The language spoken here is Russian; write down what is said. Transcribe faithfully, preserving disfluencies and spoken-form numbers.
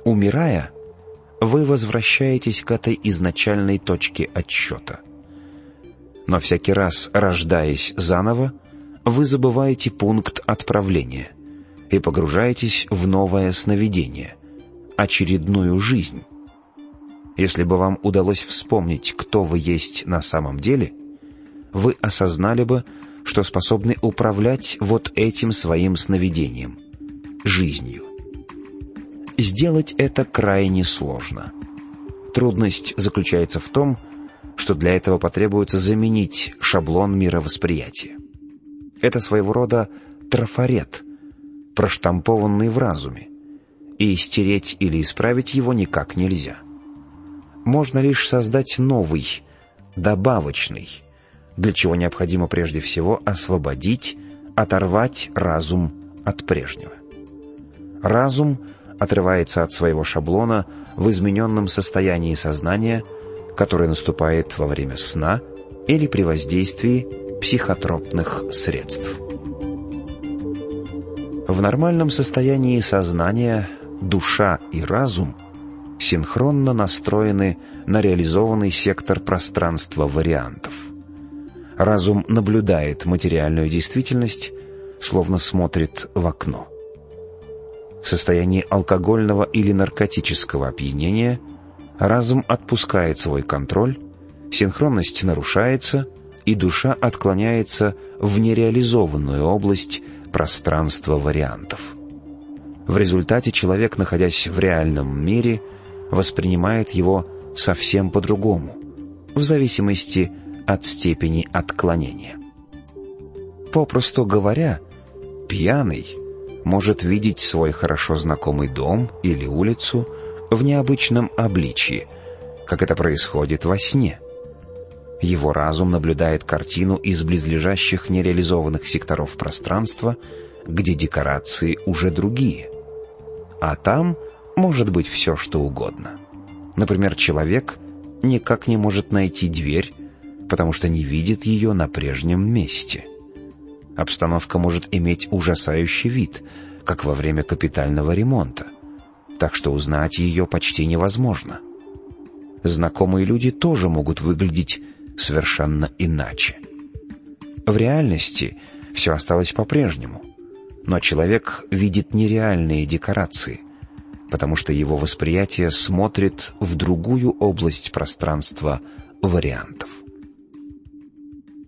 Умирая, вы возвращаетесь к этой изначальной точке отсчета. Но всякий раз, рождаясь заново, вы забываете пункт отправления и погружаетесь в новое сновидение, очередную жизнь. Если бы вам удалось вспомнить, кто вы есть на самом деле, вы осознали бы, что способны управлять вот этим своим сновидением — жизнью. Сделать это крайне сложно. Трудность заключается в том, что для этого потребуется заменить шаблон мировосприятия. Это своего рода трафарет, проштампованный в разуме, и стереть или исправить его никак нельзя. Можно лишь создать новый, добавочный, для чего необходимо прежде всего освободить, оторвать разум от прежнего. Разум отрывается от своего шаблона в измененном состоянии сознания, которое наступает во время сна или при воздействии психотропных средств. В нормальном состоянии сознания душа и разум синхронно настроены на реализованный сектор пространства вариантов. Разум наблюдает материальную действительность, словно смотрит в окно. В состоянии алкогольного или наркотического опьянения разум отпускает свой контроль, синхронность нарушается, и душа отклоняется в нереализованную область пространства вариантов. В результате человек, находясь в реальном мире, воспринимает его совсем по-другому, в зависимости от степени отклонения. Попросту говоря, пьяный может видеть свой хорошо знакомый дом или улицу в необычном обличии, как это происходит во сне. Его разум наблюдает картину из близлежащих нереализованных секторов пространства, где декорации уже другие. А там может быть все, что угодно. Например, человек никак не может найти дверь, потому что не видит ее на прежнем месте. Обстановка может иметь ужасающий вид, как во время капитального ремонта, так что узнать ее почти невозможно. Знакомые люди тоже могут выглядеть совершенно иначе. В реальности все осталось по-прежнему, но человек видит нереальные декорации, потому что его восприятие смотрит в другую область пространства вариантов.